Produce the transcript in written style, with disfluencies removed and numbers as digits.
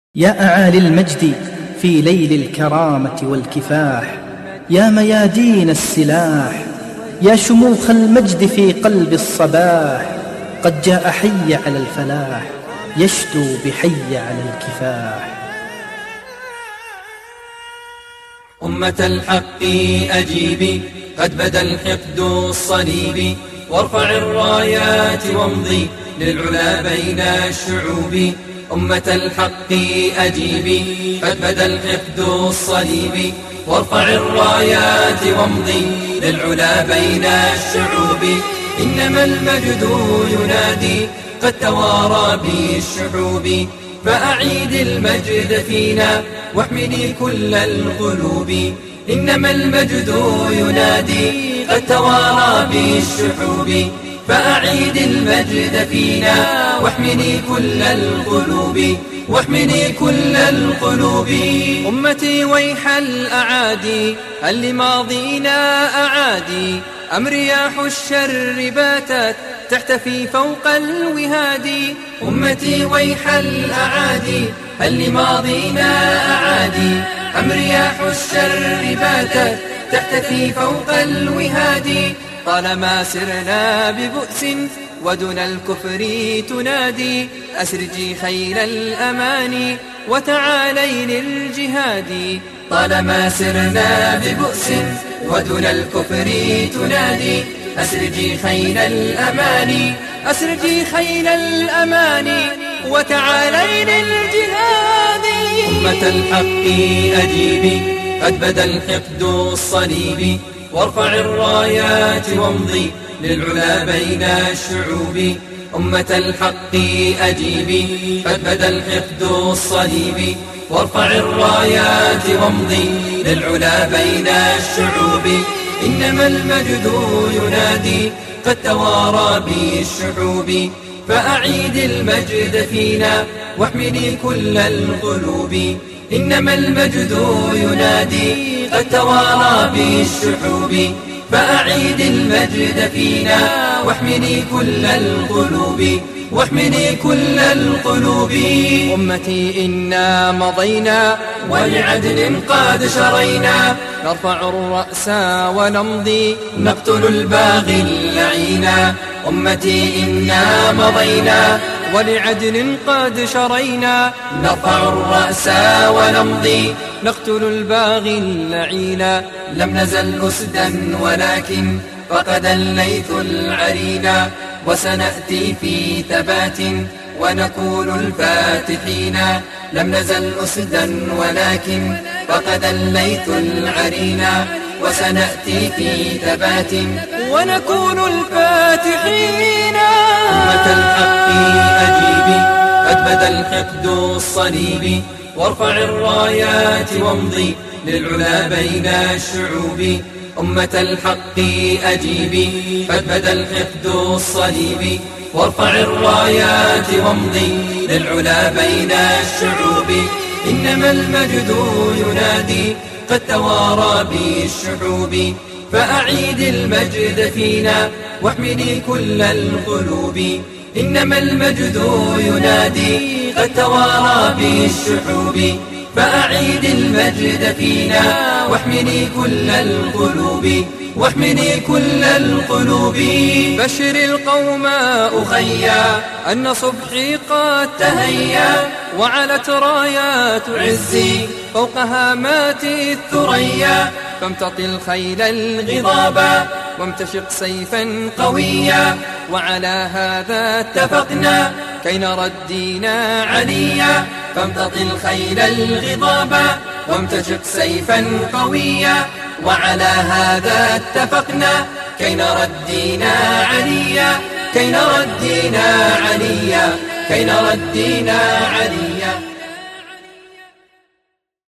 يا أعالي المجد في ليل الكرامة والكفاح، يا ميادين السلاح، يا شموخ المجد في قلب الصباح، قد جاء حي على الفلاح يشدو بحي على الكفاح. أمة الحق أجيبي، قد بدا الحقد الصليبي، وارفع الرايات وامضي للعلا بين الشعوب. أمة الحق أجيبي، قد بدا الحقد الصليبي، وارفع الرايات وامضي للعلا بين الشعوب. إنما المجد ينادي، قد توارى بالشعوب، فأعيد المجد فينا واحملي كل القلوب. إنما المجد ينادي، قد توارى بالشعوب، فأعيد المجد فينا واحملي كل القلوب، واحملي كل القلوب. أمتي ويح الأعادي، هل لماضينا أعادي؟ أم رياح الشر باتت تحتفي فوق الوهاد؟ أمتي ويح الأعادي، هل لماضينا أعادي؟ أم رياح الشر باتت تحتفي فوق الوهاد؟ طالما سرنا ببؤس ودون الكفر تنادي، أسرجي خيل الأمان وتعالي للجهاد. طالما سرنا ببؤس ودون الكفر تنادي، أسرجي خيل الأمان، أسرجي خيل الأمان وتعالي للجهاد. أمة الحق أجيبي، قد بدا الحقد الصليبي، وارفع الرايات وامضي للعلا بين الشعوب. أمة الحق أجيبي، قد بدا الحقد الصليبي، وارفع الرايات وامضي للعلا بين الشعوب. إنما المجد ينادي، قد توارى بالشعوب، فأعيد المجد فينا واحملي كل القلوب. إنما المجد ينادي، قد توارى بالشعوب، فأعيد المجد فينا واحملي كل القلوب، واحملي كل القلوب. أمتي إنا مضينا ولعدل قد شرينا، نرفع الرأس ونمضي نقتل الباغي اللعينا. أمتي إنا مضينا ولعدل قد شرينا، نرفع الرأس ونمضي نقتل الباغي اللعينا. لم نزل أسدا ولكن فقد الليث العرينا، وسنأتي في ثبات ونكون الفاتحين. لم نزل أسدا ولكن فقد الليث العرينا، وسنأتي في ثبات ونكون الفاتحين. أمة الحق أجيبي، قد بدا الحقد الصليبي، وارفع الرايات وامضي للعلا بين الشعوب. أمة الحق أجيبي، قد بدا الحقد الصليبي، وارفع الرايات وامضي للعلا بين الشعوب. إنما المجد ينادي، قد توارى بالشعوب، فأعيد المجد فينا واحملي كل القلوب. إنما المجد ينادي، قد توارى بالشعوب، فأعيد المجد فينا واحملي كل القلوب، واحملي كل القلوب. بشر القوم أخيا أن صبحي قد تهيا، وعلت رايات عزي فوق هامات الثريا. فامتطي الخيل الغضابا وامتشق سيفا قويا، وعلى هذا اتفقنا كي نرى الدين عليا. فامتطي الخيل الغضابا وامتشق سيفا قويا، وعلى هذا اتفقنا كي نرى الدين عليا، كي نرى الدين عليا، كي نرى الدين عليا.